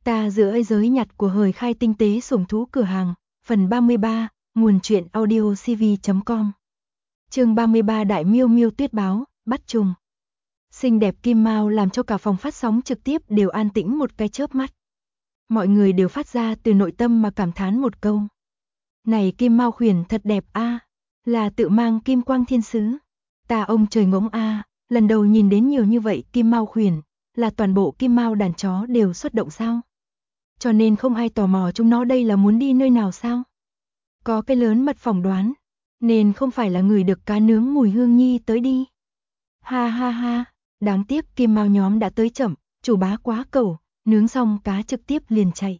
Ta giữa giới nhặt của hời khai tinh tế sủng thú cửa hàng, phần 33, nguồn truyện audio cv.com. Chương 33 Đại Miêu Miêu Tuyết Báo, bắt trùng. Xinh đẹp Kim Mao làm cho cả phòng phát sóng trực tiếp đều an tĩnh một cái chớp mắt. Mọi người đều phát ra từ nội tâm mà cảm thán một câu. Này Kim Mao khuyển thật đẹp a, là tự mang kim quang thiên sứ. Ta ông trời ngỗng a, lần đầu nhìn đến nhiều như vậy Kim Mao khuyển, là toàn bộ Kim Mao đàn chó đều xuất động sao? Cho nên không ai tò mò chúng nó đây là muốn đi nơi nào sao? Có cái lớn mật phỏng đoán, nên không phải là người được cá nướng mùi hương nhi tới đi. Ha ha ha, đáng tiếc Kim Mao nhóm đã tới chậm, chủ bá quá cẩu, nướng xong cá trực tiếp liền chạy.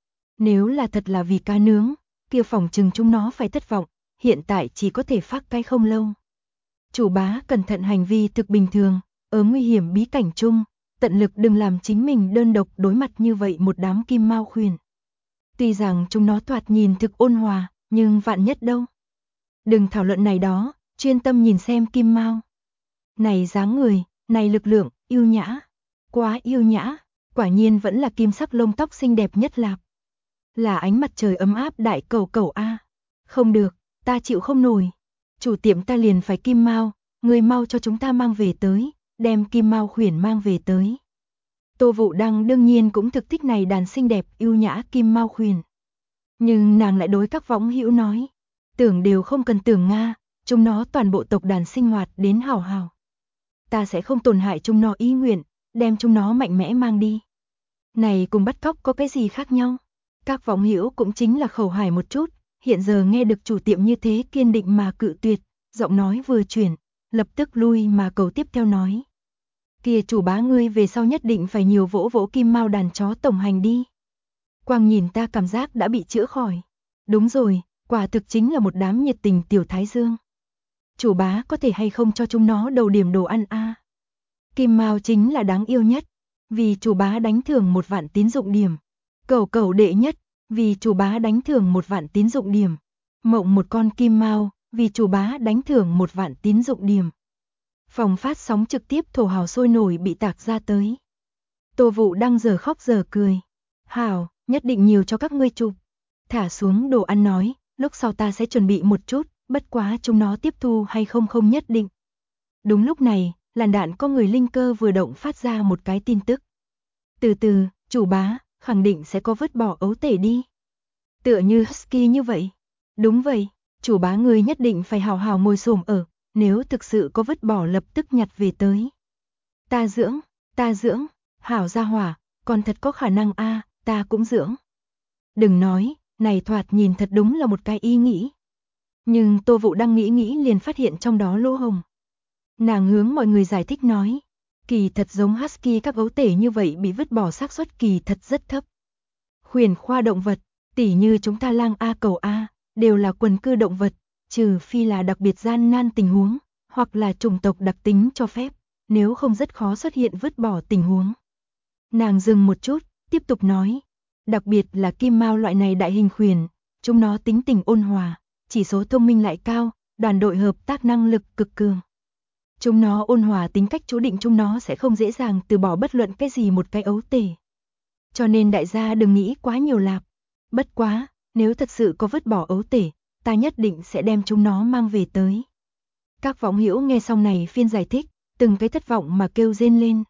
Nếu là thật là vì cá nướng, kia phỏng chừng chúng nó phải thất vọng, hiện tại chỉ có thể phát cái không lâu. Chủ bá cẩn thận hành vi thực bình thường, ở nguy hiểm bí cảnh chung, tận lực đừng làm chính mình đơn độc đối mặt như vậy một đám Kim Mao khuyển. Tuy rằng chúng nó thoạt nhìn thực ôn hòa, nhưng vạn nhất đâu. Đừng thảo luận này đó, chuyên tâm nhìn xem Kim Mao. Này dáng người, này lực lượng, yêu nhã. Quá yêu nhã, quả nhiên vẫn là kim sắc lông tóc xinh đẹp nhất lạp. Là ánh mặt trời ấm áp đại cẩu cẩu a. Không được, ta chịu không nổi. Chủ tiệm ta liền phải Kim Mao, người mau cho chúng ta mang về tới, đem Kim Mao khuyển mang về tới. Tô Vũ Đăng đương nhiên cũng thực thích này đàn xinh đẹp yêu nhã Kim Mao khuyển. Nhưng nàng lại đối các võng hữu nói, tưởng đều không cần tưởng Nga, chúng nó toàn bộ tộc đàn sinh hoạt đến hào hào. Ta sẽ không tổn hại chúng nó ý nguyện, đem chúng nó mạnh mẽ mang đi. Này cùng bắt cóc có cái gì khác nhau? Các võng hữu cũng chính là khẩu hải một chút, hiện giờ nghe được chủ tiệm như thế kiên định mà cự tuyệt, giọng nói vừa chuyển, lập tức lui mà cầu tiếp theo nói. Kìa chủ bá ngươi về sau nhất định phải nhiều vỗ vỗ Kim Mao đàn chó tổng hành đi. Quang nhìn ta cảm giác đã bị chữa khỏi. Đúng rồi, quả thực chính là một đám nhiệt tình tiểu thái dương. Chủ bá có thể hay không cho chúng nó đầu điểm đồ ăn a? Kim Mao chính là đáng yêu nhất, vì chủ bá đánh thưởng 1 vạn tín dụng điểm. Cẩu cẩu đệ nhất, vì chủ bá đánh thưởng 1 vạn tín dụng điểm. Mộng một con Kim Mao, vì chủ bá đánh thưởng 1 vạn tín dụng điểm. Phòng phát sóng trực tiếp thổ hào sôi nổi bị tạc ra tới. Tô Vũ Đăng giờ khóc giờ cười. Hảo, nhất định nhiều cho các ngươi chụp. Thả xuống đồ ăn nói, lúc sau ta sẽ chuẩn bị một chút, bất quá chúng nó tiếp thu hay không không nhất định. Đúng lúc này, làn đạn có người linh cơ vừa động phát ra một cái tin tức. Từ từ, chủ bá, khẳng định sẽ có vứt bỏ ấu tể đi. Tựa như Husky như vậy. Đúng vậy, chủ bá người nhất định phải hào hào ngồi xổm ở, nếu thực sự có vứt bỏ lập tức nhặt về tới. Ta dưỡng, hảo gia hỏa, còn thật có khả năng a, ta cũng dưỡng. Đừng nói, này thoạt nhìn thật đúng là một cái ý nghĩ. Nhưng Tô Vũ Đăng nghĩ liền phát hiện trong đó lỗ hổng. Nàng hướng mọi người giải thích nói, kỳ thật giống Husky các ấu tể như vậy bị vứt bỏ xác suất kỳ thật rất thấp. Khuyển khoa động vật, tỉ như chúng ta lang A cẩu A, đều là quần cư động vật, trừ phi là đặc biệt gian nan tình huống, hoặc là chủng tộc đặc tính cho phép, nếu không rất khó xuất hiện vứt bỏ tình huống. Nàng dừng một chút, tiếp tục nói, đặc biệt là Kim Mao loại này đại hình khuyển, chúng nó tính tình ôn hòa, chỉ số thông minh lại cao, đoàn đội hợp tác năng lực cực cường. Chúng nó ôn hòa tính cách chú định chúng nó sẽ không dễ dàng từ bỏ bất luận cái gì một cái ấu tể. Cho nên đại gia đừng nghĩ quá nhiều lạp. Bất quá, nếu thật sự có vứt bỏ ấu tể, ta nhất định sẽ đem chúng nó mang về tới. Các võng hữu nghe xong này phiên giải thích, từng cái thất vọng mà kêu rên lên.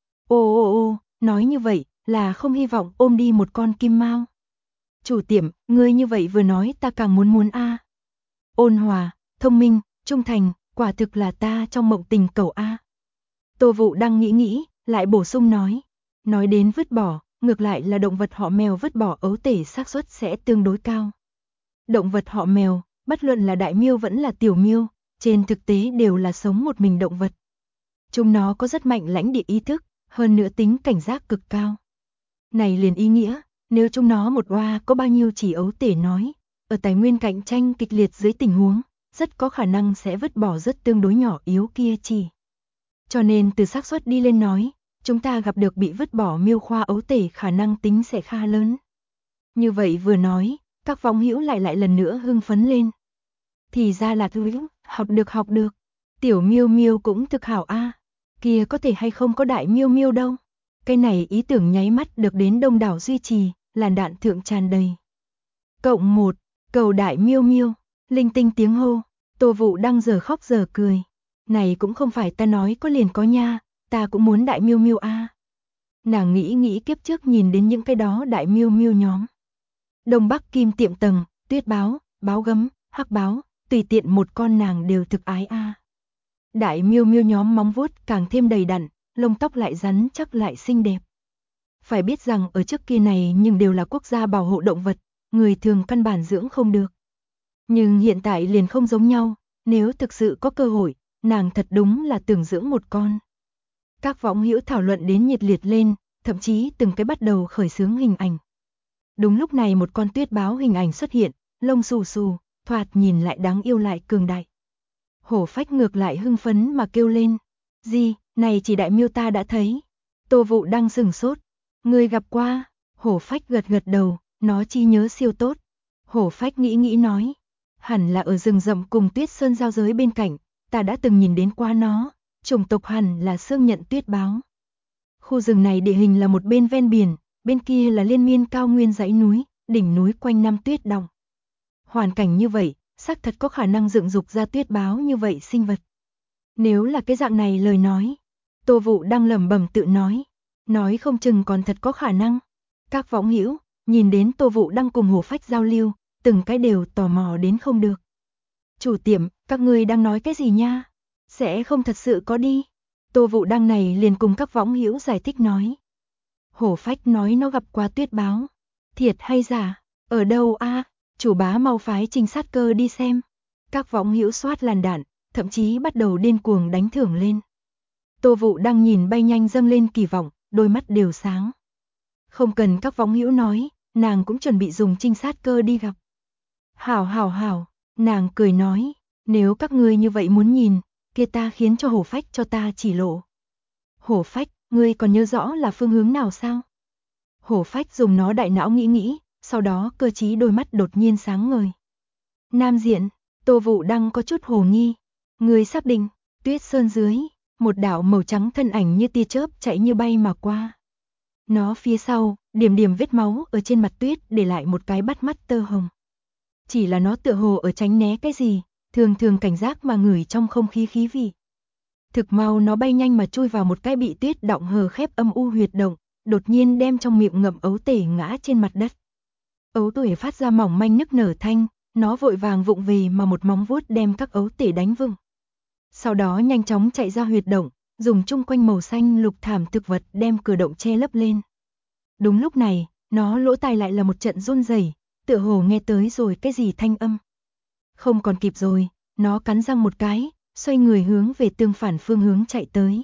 Ô, nói như vậy là không hy vọng ôm đi một con Kim Mao. Chủ tiệm, ngươi như vậy vừa nói ta càng muốn a. Ôn hòa, thông minh, trung thành, quả thực là ta trong mộng tình cẩu a. Tô Vũ Đăng nghĩ, lại bổ sung nói đến vứt bỏ, ngược lại là động vật họ mèo vứt bỏ ấu tể xác suất sẽ tương đối cao. Động vật họ mèo, bất luận là đại miêu vẫn là tiểu miêu, trên thực tế đều là sống một mình động vật. Chúng nó có rất mạnh lãnh địa ý thức, hơn nữa tính cảnh giác cực cao. Này liền ý nghĩa, nếu chúng nó một oa có bao nhiêu chỉ ấu tể nói, ở tài nguyên cạnh tranh kịch liệt dưới tình huống, rất có khả năng sẽ vứt bỏ rất tương đối nhỏ yếu kia chỉ. Cho nên từ xác suất đi lên nói, chúng ta gặp được bị vứt bỏ miêu khoa ấu tể khả năng tính sẽ khá lớn. Như vậy vừa nói, các võng hữu lại lần nữa hưng phấn lên. Thì ra là học được. Tiểu miêu miêu cũng thực hảo a. Kia có thể hay không có đại miêu miêu đâu. Cái này ý tưởng nháy mắt được đến đông đảo duy trì, làn đạn thượng tràn đầy. Cộng 1, cầu đại miêu miêu, linh tinh tiếng hô, Tô Vũ đang giờ khóc giờ cười. Này cũng không phải ta nói có liền có nha, ta cũng muốn đại miêu miêu a. Nàng nghĩ kiếp trước nhìn đến những cái đó đại miêu miêu nhóm. Đông Bắc Kim Tiệm Tầng, Tuyết Báo, Báo Gấm, Hắc Báo, tùy tiện một con nàng đều thực ái a. Đại miêu miêu nhóm móng vuốt càng thêm đầy đặn, lông tóc lại rắn chắc lại xinh đẹp. Phải biết rằng ở trước kia này nhưng đều là quốc gia bảo hộ động vật, người thường căn bản dưỡng không được. Nhưng hiện tại liền không giống nhau, nếu thực sự có cơ hội, nàng thật đúng là tưởng dưỡng một con. Các võng hữu thảo luận đến nhiệt liệt lên, thậm chí từng cái bắt đầu khởi xướng hình ảnh. Đúng lúc này một con tuyết báo hình ảnh xuất hiện, lông xù xù, thoạt nhìn lại đáng yêu lại cường đại. Hổ Phách ngược lại hưng phấn mà kêu lên. Gì, này chỉ đại miêu ta đã thấy. Tô Vũ đang sừng sốt. Người gặp qua. Hổ Phách gật gật đầu, nó chi nhớ siêu tốt. Hổ Phách nghĩ nói. Hẳn là ở rừng rậm cùng Tuyết Sơn giao giới bên cạnh, ta đã từng nhìn đến qua nó. Chủng tộc hẳn là xương nhận tuyết báo. Khu rừng này địa hình là một bên ven biển, bên kia là liên miên cao nguyên dãy núi, đỉnh núi quanh năm tuyết đọng. Hoàn cảnh như vậy, xác thật có khả năng dựng dục ra tuyết báo như vậy sinh vật. Nếu là cái dạng này lời nói, Tô Vũ đang lẩm bẩm tự nói không chừng còn thật có khả năng. Các võng hữu nhìn đến Tô Vũ đang cùng Hổ Phách giao lưu, từng cái đều tò mò đến không được. Chủ tiệm, các ngươi đang nói cái gì nha? Sẽ không thật sự có đi. Tô Vũ đang này liền cùng các võng hữu giải thích nói. Hổ Phách nói nó gặp qua tuyết báo. Thiệt hay giả? Ở đâu a? Chủ bá mau phái trinh sát cơ đi xem. Các võng hữu soát làn đạn, thậm chí bắt đầu điên cuồng đánh thưởng lên. Tô Vũ đang nhìn bay nhanh dâng lên kỳ vọng, đôi mắt đều sáng. Không cần các võng hữu nói, nàng cũng chuẩn bị dùng trinh sát cơ đi gặp. Hảo, nàng cười nói, nếu các ngươi như vậy muốn nhìn, kia ta khiến cho Hổ Phách cho ta chỉ lộ. Hổ Phách, ngươi còn nhớ rõ là phương hướng nào sao? Hổ Phách dùng nó đại não nghĩ, sau đó cơ trí đôi mắt đột nhiên sáng ngời. Nam diện, Tô Vũ đang có chút hồ nghi. Người xác định, Tuyết Sơn dưới, một đạo màu trắng thân ảnh như tia chớp chạy như bay mà qua. Nó phía sau, điểm vết máu ở trên mặt tuyết để lại một cái bắt mắt tơ hồng. Chỉ là nó tựa hồ ở tránh né cái gì, thường cảnh giác mà ngửi trong không khí khí vị. Thực mau nó bay nhanh mà chui vào một cái bị tuyết đọng hờ khép âm u huyệt động, đột nhiên đem trong miệng ngậm ấu tể ngã trên mặt đất. Ấu tể phát ra mỏng manh nức nở thanh, nó vội vàng vụng về mà một móng vuốt đem các ấu tể đánh vừng. Sau đó nhanh chóng chạy ra huyệt động, dùng chung quanh màu xanh lục thảm thực vật đem cửa động che lấp lên. Đúng lúc này, nó lỗ tai lại là một trận run rẩy, tựa hồ nghe tới rồi cái gì thanh âm. Không còn kịp rồi, nó cắn răng một cái, xoay người hướng về tương phản phương hướng chạy tới.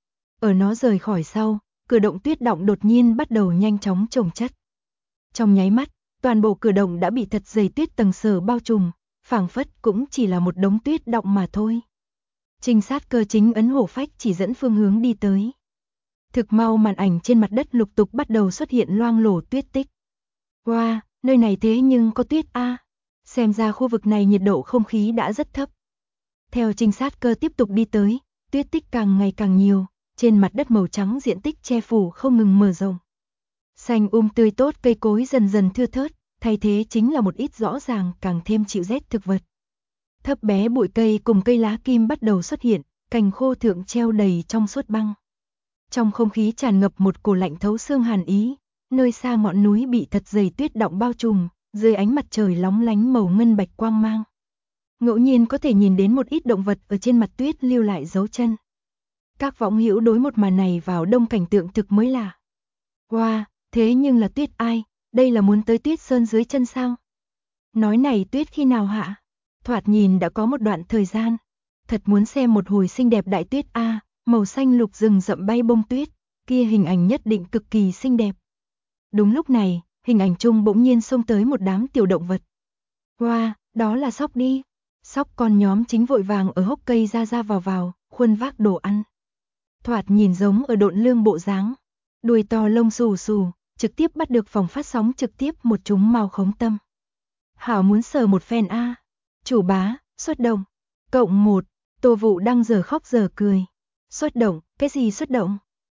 Ở nó rời khỏi sau, cửa động tuyết động đột nhiên bắt đầu nhanh chóng chồng chất. Trong nháy mắt, toàn bộ cửa động đã bị thật dày tuyết tầng sờ bao trùm, phảng phất cũng chỉ là một đống tuyết động mà thôi. Trinh sát cơ chính ấn Hổ Phách chỉ dẫn phương hướng đi tới. Thực mau màn ảnh trên mặt đất lục tục bắt đầu xuất hiện loang lổ tuyết tích. Wow, nơi này thế nhưng có tuyết a. Xem ra khu vực này nhiệt độ không khí đã rất thấp. Theo trinh sát cơ tiếp tục đi tới, tuyết tích càng ngày càng nhiều, trên mặt đất màu trắng diện tích che phủ không ngừng mở rộng. Xanh tươi tốt cây cối dần dần thưa thớt, thay thế chính là một ít rõ ràng càng thêm chịu rét thực vật. Thấp bé bụi cây cùng cây lá kim bắt đầu xuất hiện, cành khô thượng treo đầy trong suốt băng. Trong không khí tràn ngập một cổ lạnh thấu xương hàn ý, nơi xa ngọn núi bị thật dày tuyết đọng bao trùm, dưới ánh mặt trời lóng lánh màu ngân bạch quang mang. Ngẫu nhiên có thể nhìn đến một ít động vật ở trên mặt tuyết lưu lại dấu chân. Các võng hữu đối một màn này vào đông cảnh tượng thực mới lạ. Wow, thế nhưng là tuyết ai, đây là muốn tới Tuyết Sơn dưới chân sao? Nói này tuyết khi nào hạ? Thoạt nhìn đã có một đoạn thời gian. Thật muốn xem một hồi xinh đẹp đại tuyết a, màu xanh lục rừng rậm bay bông tuyết, kia hình ảnh nhất định cực kỳ xinh đẹp. Đúng lúc này, hình ảnh chung bỗng nhiên xông tới một đám tiểu động vật. Wow, đó là sóc đi. Sóc con nhóm chính vội vàng ở hốc cây ra vào, khuân vác đồ ăn. Thoạt nhìn giống ở độn lương bộ dáng, đuôi to lông xù xù, trực tiếp bắt được phòng phát sóng trực tiếp một chúng mau khống tâm. Hảo muốn sờ một phen a. Chủ bá, xuất động. Cộng 1, Tô Vũ đang giờ khóc giờ cười. Xuất động, cái gì xuất động?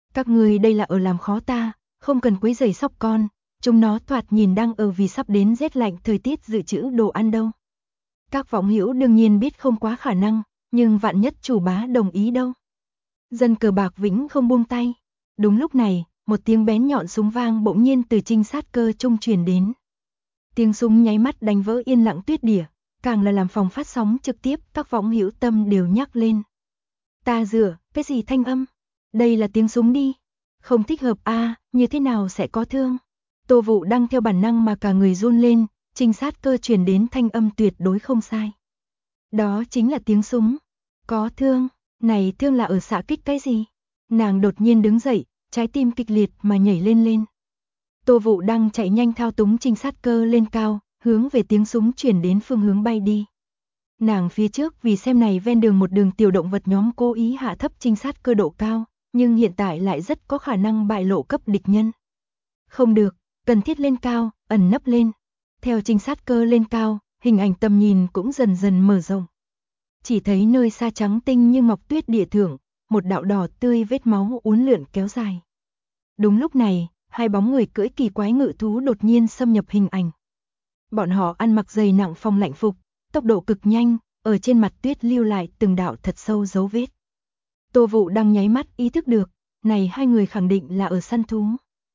Các ngươi đây là ở làm khó ta, không cần quấy rầy sóc con, chúng nó thoạt nhìn đang ở vì sắp đến rét lạnh thời tiết dự trữ đồ ăn đâu. Các võng hữu đương nhiên biết không quá khả năng, nhưng vạn nhất chủ bá đồng ý đâu. Dân cờ bạc vĩnh không buông tay. Đúng lúc này, một tiếng bén nhọn súng vang bỗng nhiên từ trinh sát cơ trung truyền đến. Tiếng súng nháy mắt đánh vỡ yên lặng tuyết đỉa, càng là làm phòng phát sóng trực tiếp các võng hữu tâm đều nhắc lên. Ta dựa, cái gì thanh âm? Đây là tiếng súng đi. Không thích hợp a, như thế nào sẽ có thương? Tô Vũ Đăng theo bản năng mà cả người run lên, trinh sát cơ truyền đến thanh âm tuyệt đối không sai. Đó chính là tiếng súng. Có thương, này thương là ở xạ kích cái gì? Nàng đột nhiên đứng dậy, trái tim kịch liệt mà nhảy lên lên. Tô Vũ Đăng chạy nhanh thao túng trinh sát cơ lên cao, hướng về tiếng súng chuyển đến phương hướng bay đi. Nàng phía trước vì xem này ven đường một đường tiểu động vật nhóm cố ý hạ thấp trinh sát cơ độ cao, nhưng hiện tại lại rất có khả năng bại lộ cấp địch nhân. Không được, cần thiết lên cao, ẩn nấp lên. Theo trinh sát cơ lên cao, hình ảnh tầm nhìn cũng dần dần mở rộng. Chỉ thấy nơi xa trắng tinh như ngọc tuyết địa thượng, một đạo đỏ tươi vết máu uốn lượn kéo dài. Đúng lúc này, hai bóng người cưỡi kỳ quái ngự thú đột nhiên xâm nhập hình ảnh. Bọn họ ăn mặc dày nặng phòng lạnh phục, tốc độ cực nhanh, ở trên mặt tuyết lưu lại từng đạo thật sâu dấu vết. Tô Vũ Đăng nháy mắt ý thức được, này hai người khẳng định là ở săn thú.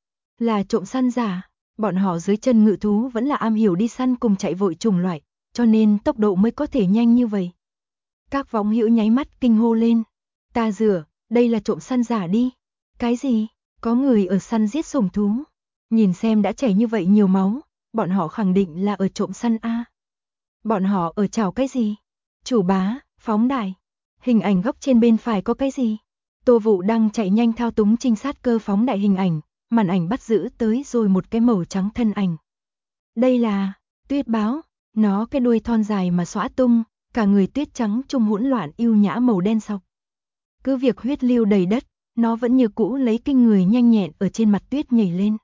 Là trộm săn giả, bọn họ dưới chân ngự thú vẫn là am hiểu đi săn cùng chạy vội chủng loại, cho nên tốc độ mới có thể nhanh như vậy. Các võng hữu nháy mắt kinh hô lên. Ta dựa, đây là trộm săn giả đi. Cái gì? Có người ở săn giết sủng thú. Nhìn xem đã chảy như vậy nhiều máu, bọn họ khẳng định là ở trộm săn a. Bọn họ ở chảo cái gì? Chủ bá, phóng đại. Hình ảnh góc trên bên phải có cái gì? Tô Vũ Đăng chạy nhanh thao túng trinh sát cơ phóng đại hình ảnh, màn ảnh bắt giữ tới rồi một cái màu trắng thân ảnh. Đây là tuyết báo, nó cái đuôi thon dài mà xõa tung, cả người tuyết trắng trung hỗn loạn yêu nhã màu đen sọc. Cứ việc huyết lưu đầy đất, nó vẫn như cũ lấy kinh người nhanh nhẹn ở trên mặt tuyết nhảy lên.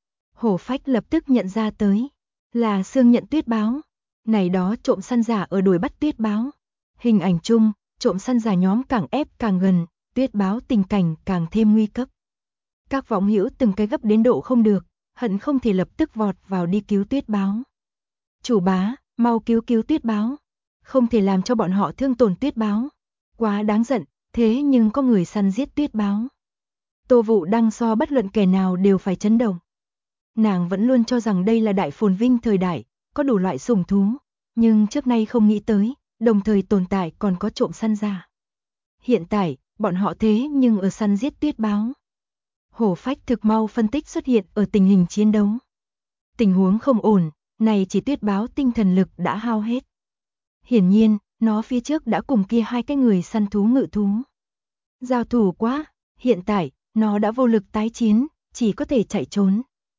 Hổ Phách lập tức nhận ra tới, là xương nhận tuyết báo. Này đó trộm săn giả ở đuổi bắt tuyết báo. Hình ảnh chung, trộm săn giả nhóm càng ép càng gần, tuyết báo tình cảnh càng thêm nguy cấp. Các võng hữu từng cái gấp đến độ không được, hận không thể lập tức vọt vào đi cứu tuyết báo. Chủ bá, mau cứu tuyết báo. Không thể làm cho bọn họ thương tổn tuyết báo. Quá đáng giận, thế nhưng có người săn giết tuyết báo. Tô Vũ Đăng so bất luận kẻ nào đều phải chấn động. Nàng vẫn luôn cho rằng đây là đại phồn vinh thời đại, có đủ loại sủng thú, nhưng trước nay không nghĩ tới, đồng thời tồn tại còn có trộm săn giả. Hiện tại, bọn họ thế nhưng ở săn giết tuyết báo. Hổ Phách thực mau phân tích xuất hiện ở tình hình chiến đấu. Tình huống không ổn, này chỉ tuyết báo tinh thần lực đã hao hết. Hiển nhiên, nó phía trước đã cùng kia hai cái người săn thú ngự thú. Giao thủ quá, hiện tại, nó đã vô lực tái chiến, chỉ có thể chạy trốn.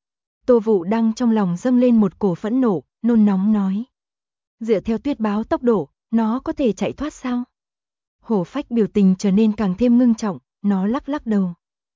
Tô Vũ Đăng trong lòng dâng lên một cổ phẫn nộ, nôn nóng nói. Dựa theo tuyết báo tốc độ, nó có thể chạy thoát sao? Hổ Phách biểu tình trở nên càng thêm ngưng trọng, nó lắc lắc đầu.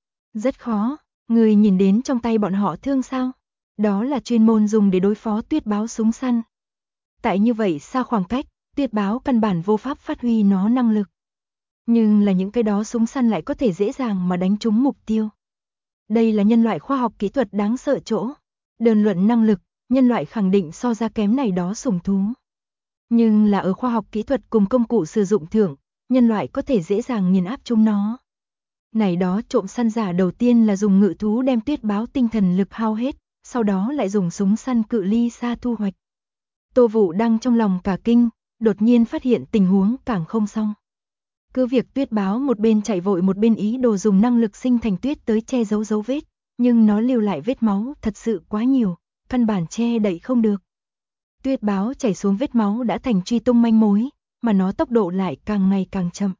Rất khó, người nhìn đến trong tay bọn họ thương sao? Đó là chuyên môn dùng để đối phó tuyết báo súng săn. Tại như vậy xa khoảng cách, tuyết báo căn bản vô pháp phát huy nó năng lực. Nhưng là những cái đó súng săn lại có thể dễ dàng mà đánh trúng mục tiêu. Đây là nhân loại khoa học kỹ thuật đáng sợ chỗ. Đơn luận năng lực, nhân loại khẳng định so ra kém này đó sủng thú. Nhưng là ở khoa học kỹ thuật cùng công cụ sử dụng thưởng, nhân loại có thể dễ dàng nghiền áp chúng nó. Này đó trộm săn giả đầu tiên là dùng ngự thú đem tuyết báo tinh thần lực hao hết, sau đó lại dùng súng săn cự ly xa thu hoạch. Tô Vũ Đăng trong lòng cả kinh, đột nhiên phát hiện tình huống càng không xong. Cứ việc tuyết báo một bên chạy vội một bên ý đồ dùng năng lực sinh thành tuyết tới che giấu dấu vết, nhưng nó lưu lại vết máu thật sự quá nhiều, căn bản che đậy không được. Tuyết báo chảy xuống vết máu đã thành truy tung manh mối, mà nó tốc độ lại càng ngày càng chậm.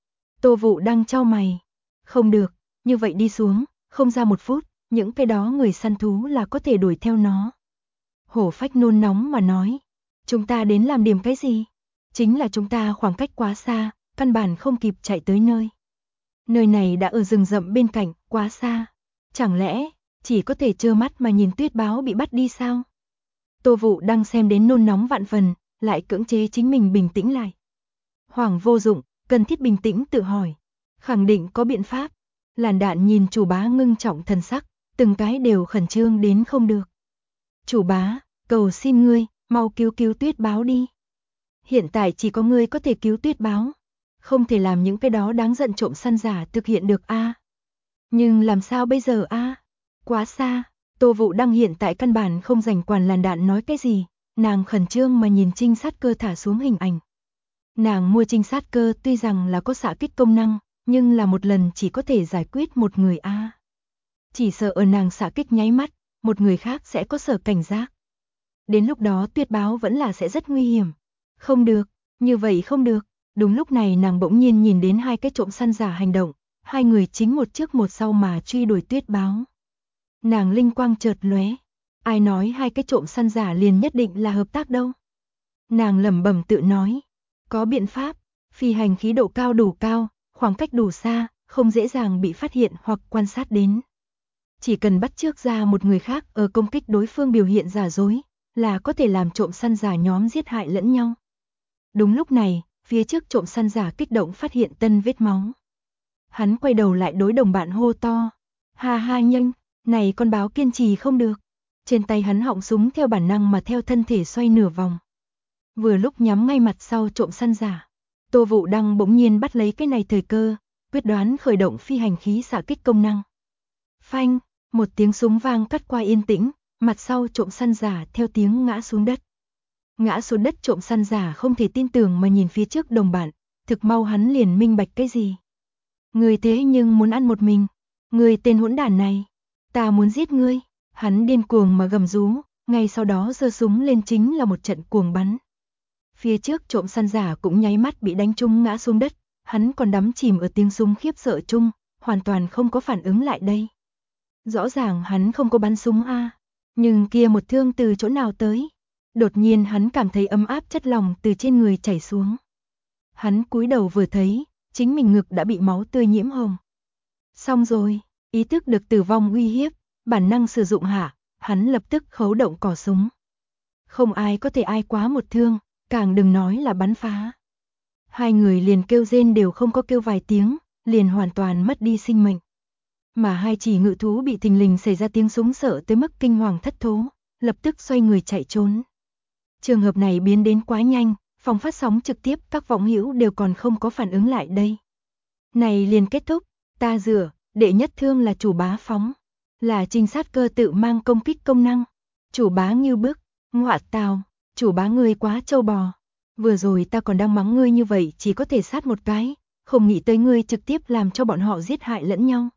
Tô Vũ Đăng chau mày. Không được, như vậy đi xuống, không ra một phút, những cái đó người săn thú là có thể đuổi theo nó. Hổ Phách nôn nóng mà nói. Chúng ta đến làm điểm cái gì? Chính là chúng ta khoảng cách quá xa, căn bản không kịp chạy tới nơi. Nơi này đã ở rừng rậm bên cạnh, quá xa. Chẳng lẽ, chỉ có thể trơ mắt mà nhìn tuyết báo bị bắt đi sao? Tô Vũ Đăng xem đến nôn nóng vạn phần, lại cưỡng chế chính mình bình tĩnh lại. Hoảng vô dụng, cần thiết bình tĩnh tự hỏi. Khẳng định có biện pháp. Làn Đạn nhìn chủ bá ngưng trọng thần sắc, từng cái đều khẩn trương đến không được. Chủ bá, cầu xin ngươi, mau cứu cứu Tuyết Báo đi. Hiện tại chỉ có ngươi có thể cứu Tuyết Báo. Không thể làm những cái đó đáng giận trộm săn giả thực hiện được a. Nhưng làm sao bây giờ a? Quá xa, Tô Vũ Đăng hiện tại căn bản không rảnh quản Làn Đạn nói cái gì, nàng khẩn trương mà nhìn trinh sát cơ thả xuống hình ảnh. Nàng mua trinh sát cơ tuy rằng là có xạ kích công năng, nhưng là một lần chỉ có thể giải quyết một người a. Chỉ sợ ở nàng xạ kích nháy mắt, một người khác sẽ có sở cảnh giác. Đến lúc đó Tuyết Báo vẫn là sẽ rất nguy hiểm. Không được, như vậy không được. Đúng lúc này nàng bỗng nhiên nhìn đến hai cái trộm săn giả hành động, hai người chính một trước một sau mà truy đuổi Tuyết Báo. Nàng linh quang chợt lóe, ai nói hai cái trộm săn giả liền nhất định là hợp tác đâu. Nàng lẩm bẩm tự nói, có biện pháp, phi hành khí độ cao đủ cao, khoảng cách đủ xa, không dễ dàng bị phát hiện hoặc quan sát đến. Chỉ cần bắt chước ra một người khác ở công kích đối phương biểu hiện giả dối, là có thể làm trộm săn giả nhóm giết hại lẫn nhau. Đúng lúc này, phía trước trộm săn giả kích động phát hiện tân vết máu. Hắn quay đầu lại đối đồng bạn hô to, ha ha nhanh, này con báo kiên trì không được. Trên tay hắn họng súng theo bản năng mà theo thân thể xoay nửa vòng. Vừa lúc nhắm ngay mặt sau trộm săn giả, Tô Vũ Đăng bỗng nhiên bắt lấy cái này thời cơ, quyết đoán khởi động phi hành khí xạ kích công năng. Phanh, một tiếng súng vang cắt qua yên tĩnh, mặt sau trộm săn giả theo tiếng ngã xuống đất. Ngã xuống đất trộm săn giả không thể tin tưởng mà nhìn phía trước đồng bạn, thực mau hắn liền minh bạch cái gì. Người thế nhưng muốn ăn một mình, người tên hỗn đản này, ta muốn giết ngươi, hắn điên cuồng mà gầm rú, ngay sau đó giơ súng lên chính là một trận cuồng bắn. Phía trước trộm săn giả cũng nháy mắt bị đánh trúng ngã xuống đất, hắn còn đắm chìm ở tiếng súng khiếp sợ chung, hoàn toàn không có phản ứng lại đây. Rõ ràng hắn không có bắn súng a, nhưng kia một thương từ chỗ nào tới? Đột nhiên hắn cảm thấy ấm áp chất lỏng từ trên người chảy xuống. Hắn cúi đầu vừa thấy, chính mình ngực đã bị máu tươi nhiễm hồng. Xong rồi, ý thức được tử vong uy hiếp, bản năng sử dụng hạ, hắn lập tức khấu động cò súng. Không ai có thể ai quá một thương, càng đừng nói là bắn phá. Hai người liền kêu rên đều không có kêu vài tiếng, liền hoàn toàn mất đi sinh mệnh. Mà hai chỉ ngự thú bị thình lình xảy ra tiếng súng sợ tới mức kinh hoàng thất thố, lập tức xoay người chạy trốn. Trường hợp này biến đến quá nhanh, phòng phát sóng trực tiếp các võng hữu đều còn không có phản ứng lại đây. Này liền kết thúc, ta rửa, đệ nhất thương là chủ bá phóng, là trinh sát cơ tự mang công kích công năng. Chủ bá Ngưu Bức, ngọa tào, chủ bá ngươi quá trâu bò. Vừa rồi ta còn đang mắng ngươi như vậy chỉ có thể sát một cái, không nghĩ tới ngươi trực tiếp làm cho bọn họ giết hại lẫn nhau.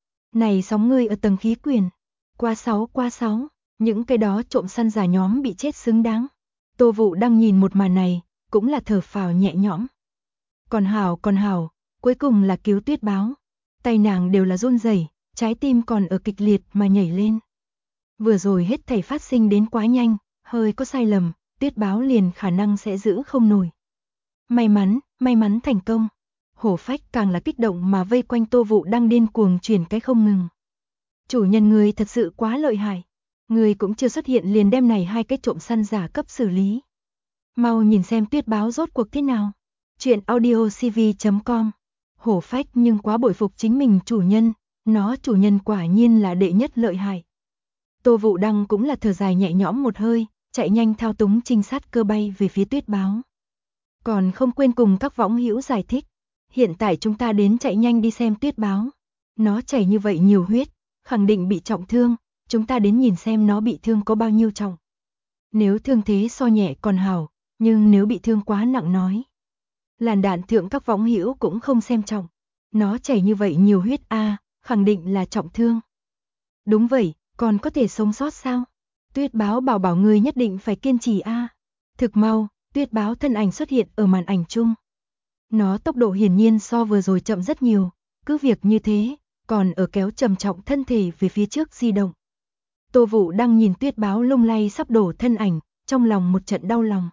Này sóng ngươi ở tầng khí quyển, qua 6, những cái đó trộm săn giả nhóm bị chết xứng đáng. Tô Vũ đang nhìn một màn này, cũng là thở phào nhẹ nhõm. Còn hảo, cuối cùng là cứu Tuyết Báo. Tay nàng đều là run rẩy, trái tim còn ở kịch liệt mà nhảy lên. Vừa rồi hết thảy phát sinh đến quá nhanh, hơi có sai lầm, Tuyết Báo liền khả năng sẽ giữ không nổi. May mắn thành công. Hổ Phách càng là kích động mà vây quanh Tô Vũ đang điên cuồng chuyển cái không ngừng. Chủ nhân người thật sự quá lợi hại. Người cũng chưa xuất hiện liền đem này hai cái trộm săn giả cấp xử lý. Mau nhìn xem Tuyết Báo rốt cuộc thế nào. Chuyện audiocv.com. Hổ Phách nhưng quá bội phục chính mình chủ nhân, nó chủ nhân quả nhiên là đệ nhất lợi hại. Tô Vũ Đăng cũng là thở dài nhẹ nhõm một hơi, chạy nhanh thao túng trinh sát cơ bay về phía Tuyết Báo. Còn không quên cùng các võng hữu giải thích. Hiện tại chúng ta đến chạy nhanh đi xem Tuyết Báo. Nó chảy như vậy nhiều huyết, khẳng định bị trọng thương, chúng ta đến nhìn xem nó bị thương có bao nhiêu trọng. Nếu thương thế so nhẹ còn hảo, nhưng nếu bị thương quá nặng nói. Làn Đạn thượng các võng hữu cũng không xem trọng. Nó chảy như vậy nhiều huyết khẳng định là trọng thương. Đúng vậy, còn có thể sống sót sao? Tuyết Báo bảo người nhất định phải kiên trì Thực mau, Tuyết Báo thân ảnh xuất hiện ở màn ảnh chung. Nó tốc độ hiển nhiên so vừa rồi chậm rất nhiều, cứ việc như thế, còn ở kéo trầm trọng thân thể về phía trước di động. Tô Vũ đang nhìn Tuyết Báo lung lay sắp đổ thân ảnh, trong lòng một trận đau lòng.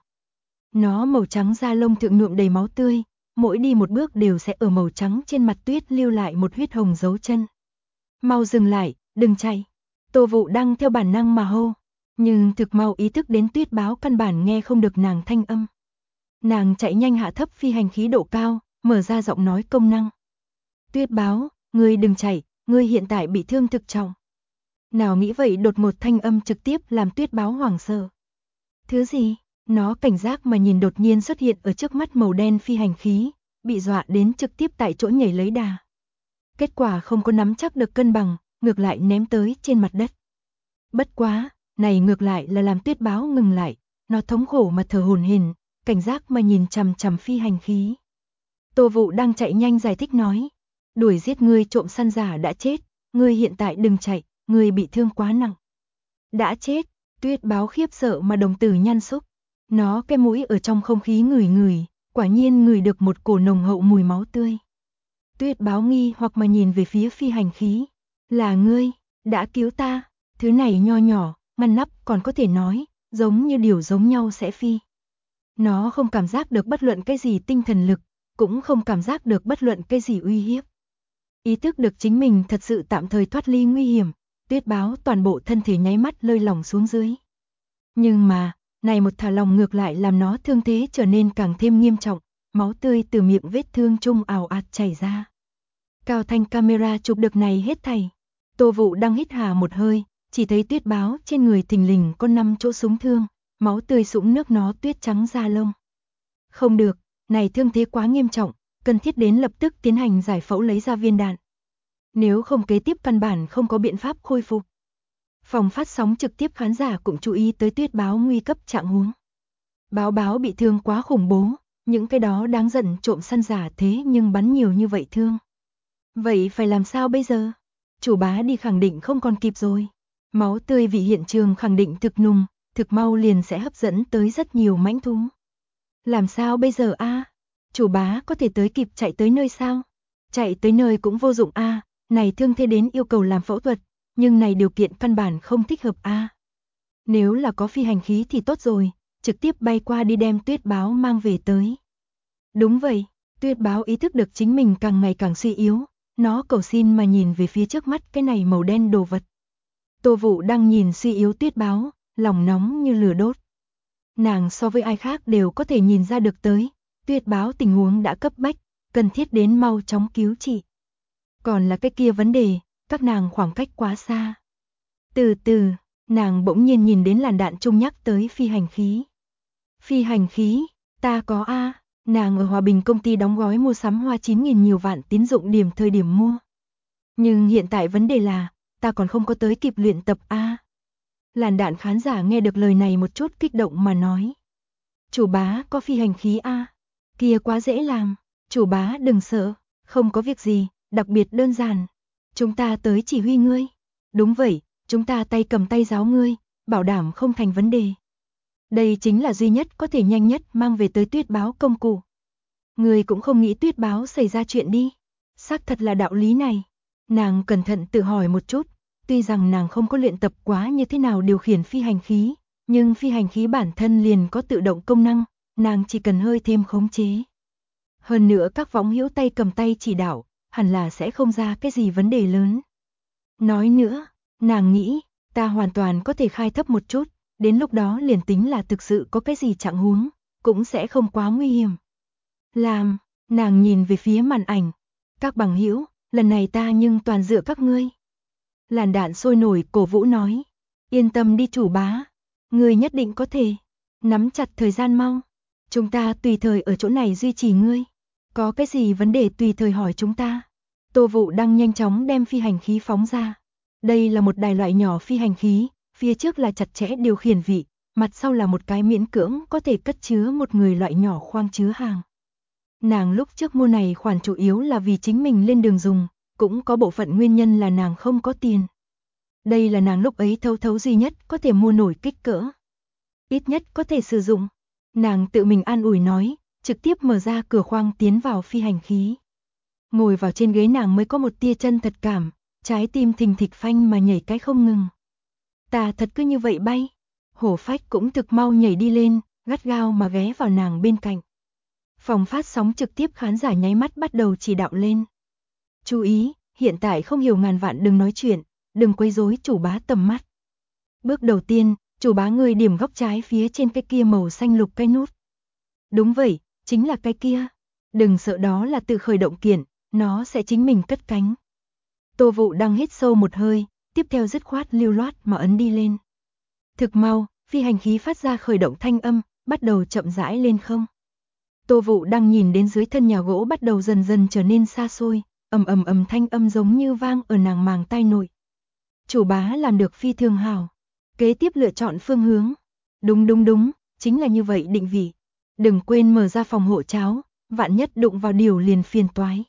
Nó màu trắng da lông thượng nhuộm đầy máu tươi, mỗi đi một bước đều sẽ ở màu trắng trên mặt tuyết lưu lại một huyết hồng dấu chân. Mau dừng lại, đừng chạy. Tô Vũ đang theo bản năng mà hô, nhưng thực mau ý thức đến Tuyết Báo căn bản nghe không được nàng thanh âm. Nàng chạy nhanh hạ thấp phi hành khí độ cao, mở ra giọng nói công năng. Tuyết Báo, ngươi đừng chạy, ngươi hiện tại bị thương thực trọng. Nào nghĩ vậy đột một thanh âm trực tiếp làm Tuyết Báo hoảng sợ. Thứ gì? Nó cảnh giác mà nhìn đột nhiên xuất hiện ở trước mắt màu đen phi hành khí, bị dọa đến trực tiếp tại chỗ nhảy lấy đà. Kết quả không có nắm chắc được cân bằng, ngược lại ném tới trên mặt đất. Bất quá, này ngược lại là làm Tuyết Báo ngừng lại, nó thống khổ mà thở hổn hển, cảnh giác mà nhìn chằm chằm phi hành khí. Tô Vũ đang chạy nhanh giải thích nói, đuổi giết ngươi trộm săn giả đã chết, ngươi hiện tại đừng chạy, ngươi bị thương quá nặng. Đã chết? Tuyết Báo khiếp sợ mà đồng tử nhăn xúc. Nó cái mũi ở trong không khí ngửi ngửi, quả nhiên ngửi được một cổ nồng hậu mùi máu tươi. Tuyết Báo nghi hoặc mà nhìn về phía phi hành khí. Là ngươi, đã cứu ta, thứ này nho nhỏ, ngăn nắp còn có thể nói, giống như điều giống nhau sẽ phi. Nó không cảm giác được bất luận cái gì tinh thần lực, cũng không cảm giác được bất luận cái gì uy hiếp. Ý thức được chính mình thật sự tạm thời thoát ly nguy hiểm, Tuyết Báo toàn bộ thân thể nháy mắt lơi lỏng xuống dưới. Nhưng mà, này một thả lòng ngược lại làm nó thương thế trở nên càng thêm nghiêm trọng, máu tươi từ miệng vết thương trung ào ạt chảy ra. Cao thanh camera chụp được này hết thảy. Tô Vũ đang hít hà một hơi, chỉ thấy Tuyết Báo trên người thình lình có 5 chỗ súng thương, máu tươi sũng nước nó tuyết trắng da lông. Không được, này thương thế quá nghiêm trọng, cần thiết đến lập tức tiến hành giải phẫu lấy ra viên đạn. Nếu không kế tiếp căn bản không có biện pháp khôi phục. Phòng phát sóng trực tiếp khán giả cũng chú ý tới Tuyết Báo nguy cấp trạng huống. Báo bị thương quá khủng bố, những cái đó đáng giận trộm săn giả thế nhưng bắn nhiều như vậy thương. Vậy phải làm sao bây giờ? Chủ bá đi khẳng định không còn kịp rồi. Máu tươi vị hiện trường khẳng định thực nùng, thực mau liền sẽ hấp dẫn tới rất nhiều mãnh thú. Làm sao bây giờ a? Chủ bá có thể tới kịp chạy tới nơi sao? Chạy tới nơi cũng vô dụng a, này thương thế đến yêu cầu làm phẫu thuật, nhưng này điều kiện căn bản không thích hợp a. Nếu là có phi hành khí thì tốt rồi, trực tiếp bay qua đi đem Tuyết Báo mang về tới. Đúng vậy, Tuyết Báo ý thức được chính mình càng ngày càng suy yếu, nó cầu xin mà nhìn về phía trước mắt cái này màu đen đồ vật. Tô Vũ đang nhìn suy yếu Tuyết Báo, lòng nóng như lửa đốt. Nàng so với ai khác đều có thể nhìn ra được tới, Tuyết Báo tình huống đã cấp bách, cần thiết đến mau chóng cứu trị. Còn là cái kia vấn đề, các nàng khoảng cách quá xa. Từ từ, nàng bỗng nhiên nhìn đến làn đạn trung nhắc tới phi hành khí. Phi hành khí, ta có a, nàng ở Hòa Bình công ty đóng gói mua sắm hoa 9.000 nhiều vạn tín dụng điểm thời điểm mua. Nhưng hiện tại vấn đề là, ta còn không có tới kịp luyện tập a. Làn đạn khán giả nghe được lời này một chút kích động mà nói. Chủ bá có phi hành khí a, kia quá dễ làm, chủ bá đừng sợ, không có việc gì, đặc biệt đơn giản. Chúng ta tới chỉ huy ngươi. Đúng vậy, chúng ta tay cầm tay giáo ngươi, bảo đảm không thành vấn đề. Đây chính là duy nhất có thể nhanh nhất mang về tới Tuyết Báo công cụ. Ngươi cũng không nghĩ Tuyết Báo xảy ra chuyện đi. Xác thật là đạo lý này. Nàng cẩn thận tự hỏi một chút, tuy rằng nàng không có luyện tập quá như thế nào điều khiển phi hành khí, nhưng phi hành khí bản thân liền có tự động công năng, nàng chỉ cần hơi thêm khống chế. Hơn nữa các võng hữu tay cầm tay chỉ đạo, hẳn là sẽ không ra cái gì vấn đề lớn. Nói nữa, nàng nghĩ, ta hoàn toàn có thể khai thấp một chút, đến lúc đó liền tính là thực sự có cái gì trạng huống, cũng sẽ không quá nguy hiểm. Làm, nàng nhìn về phía màn ảnh, các bằng hữu, lần này ta nhưng toàn dựa các ngươi. Làn đạn sôi nổi cổ vũ nói, yên tâm đi chủ bá, ngươi nhất định có thể, nắm chặt thời gian mau, chúng ta tùy thời ở chỗ này duy trì ngươi, có cái gì vấn đề tùy thời hỏi chúng ta. Tô Vũ đang nhanh chóng đem phi hành khí phóng ra. Đây là một đài loại nhỏ phi hành khí, phía trước là chặt chẽ điều khiển vị, mặt sau là một cái miễn cưỡng có thể cất chứa một người loại nhỏ khoang chứa hàng. Nàng lúc trước mua này khoản chủ yếu là vì chính mình lên đường dùng, cũng có bộ phận nguyên nhân là nàng không có tiền. Đây là nàng lúc ấy thấu thấu duy nhất có thể mua nổi kích cỡ. Ít nhất có thể sử dụng. Nàng tự mình an ủi nói, trực tiếp mở ra cửa khoang tiến vào phi hành khí. Ngồi vào trên ghế nàng mới có một tia chân thật cảm, trái tim thình thịch phanh mà nhảy cái không ngừng. Ta thật cứ như vậy bay. Hổ Phách cũng thực mau nhảy đi lên, gắt gao mà ghé vào nàng bên cạnh. Phòng phát sóng trực tiếp khán giả nháy mắt bắt đầu chỉ đạo lên. Chú ý, hiện tại không hiểu ngàn vạn đừng nói chuyện, đừng quấy rối chủ bá tầm mắt. Bước đầu tiên, chủ bá người điểm góc trái phía trên cái kia màu xanh lục cái nút. Đúng vậy, chính là cái kia. Đừng sợ đó là tự khởi động kiện, nó sẽ chính mình cất cánh. Tô Vũ đang hít sâu một hơi, tiếp theo dứt khoát lưu loát mà ấn đi lên. Thực mau, phi hành khí phát ra khởi động thanh âm, bắt đầu chậm rãi lên không. Tô Vũ đang nhìn đến dưới thân nhà gỗ bắt đầu dần dần trở nên xa xôi, ầm ầm ầm thanh âm giống như vang ở nàng màng tai nội. Chủ bá làm được phi thường hảo. Kế tiếp lựa chọn phương hướng. Đúng, chính là như vậy định vị. Đừng quên mở ra phòng hộ cháo, vạn nhất đụng vào điều liền phiền toái.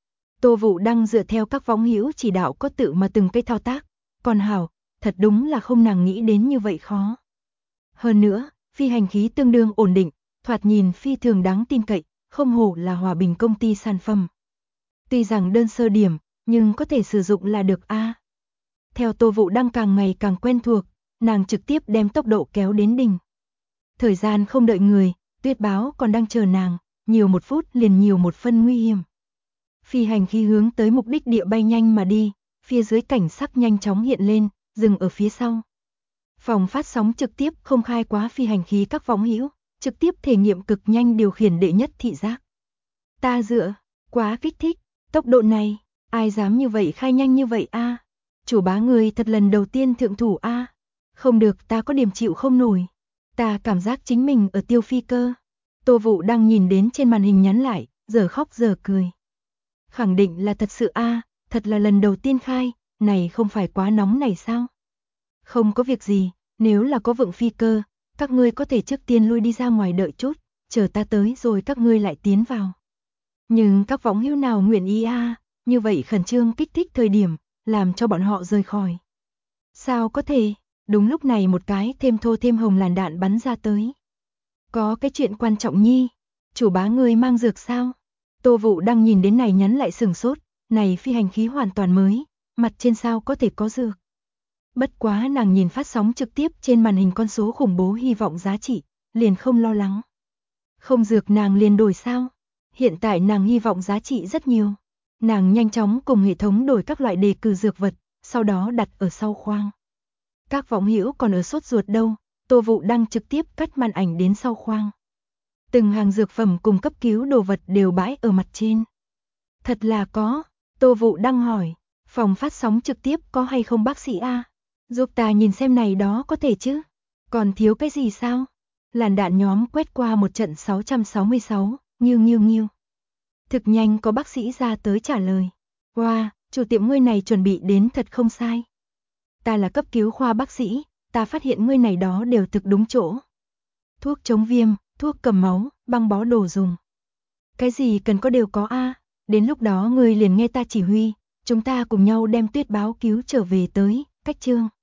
Tô Vũ đang dựa theo các võng hữu chỉ đạo có tự mà từng cái thao tác, còn hảo, thật đúng là không nàng nghĩ đến như vậy khó. Hơn nữa, phi hành khí tương đương ổn định, thoạt nhìn phi thường đáng tin cậy, không hổ là Hòa Bình công ty sản phẩm. Tuy rằng đơn sơ điểm, nhưng có thể sử dụng là được a. Theo Tô Vũ đang càng ngày càng quen thuộc, nàng trực tiếp đem tốc độ kéo đến đỉnh. Thời gian không đợi người, Tuyết Báo còn đang chờ nàng, nhiều một phút liền nhiều một phân nguy hiểm. Phi hành khí hướng tới mục đích địa bay nhanh mà đi, phía dưới cảnh sắc nhanh chóng hiện lên, dừng ở phía sau. Phòng phát sóng trực tiếp không khai quá phi hành khí các võng hữu, trực tiếp thể nghiệm cực nhanh điều khiển đệ nhất thị giác. Ta dựa, quá kích thích, tốc độ này, ai dám như vậy khai nhanh như vậy a? Chủ bá người thật lần đầu tiên thượng thủ a. Không được, ta có điểm chịu không nổi. Ta cảm giác chính mình ở tiêu phi cơ. Tô Vũ đang nhìn đến trên màn hình nhắn lại, giờ khóc giờ cười. Khẳng định là thật sự a, thật là lần đầu tiên khai, này không phải quá nóng này sao? Không có việc gì, nếu là có vượng phi cơ, các ngươi có thể trước tiên lui đi ra ngoài đợi chút, chờ ta tới rồi các ngươi lại tiến vào. Nhưng các võng hữu nào nguyện ý a, như vậy khẩn trương kích thích thời điểm, làm cho bọn họ rời khỏi. Sao có thể? Đúng lúc này một cái thêm thô thêm hồng làn đạn bắn ra tới. Có cái chuyện quan trọng nhi, chủ bá người mang dược sao? Tô Vũ đang nhìn đến này nhắn lại sửng sốt, này phi hành khí hoàn toàn mới, mặt trên sao có thể có dược. Bất quá nàng nhìn phát sóng trực tiếp trên màn hình con số khủng bố hy vọng giá trị, liền không lo lắng. Không dược nàng liền đổi sao? Hiện tại nàng hy vọng giá trị rất nhiều. Nàng nhanh chóng cùng hệ thống đổi các loại đề cử dược vật, sau đó đặt ở sau khoang. Các võng hữu còn ở sốt ruột đâu, Tô Vũ đang trực tiếp cắt màn ảnh đến sau khoang. Từng hàng dược phẩm cùng cấp cứu đồ vật đều bãi ở mặt trên. Thật là có, Tô Vũ đang hỏi, phòng phát sóng trực tiếp có hay không bác sĩ a? Giúp ta nhìn xem này đó có thể chứ? Còn thiếu cái gì sao? Làn đạn nhóm quét qua một trận 666, nghiêu. Thực nhanh có bác sĩ ra tới trả lời. Wow, chủ tiệm ngươi này chuẩn bị đến thật không sai. Ta là cấp cứu khoa bác sĩ, ta phát hiện ngươi này đó đều thực đúng chỗ. Thuốc chống viêm, thuốc cầm máu, băng bó đồ dùng. Cái gì cần có đều có a. Đến lúc đó ngươi liền nghe ta chỉ huy, chúng ta cùng nhau đem Tuyết Báo cứu trở về tới, cách chương.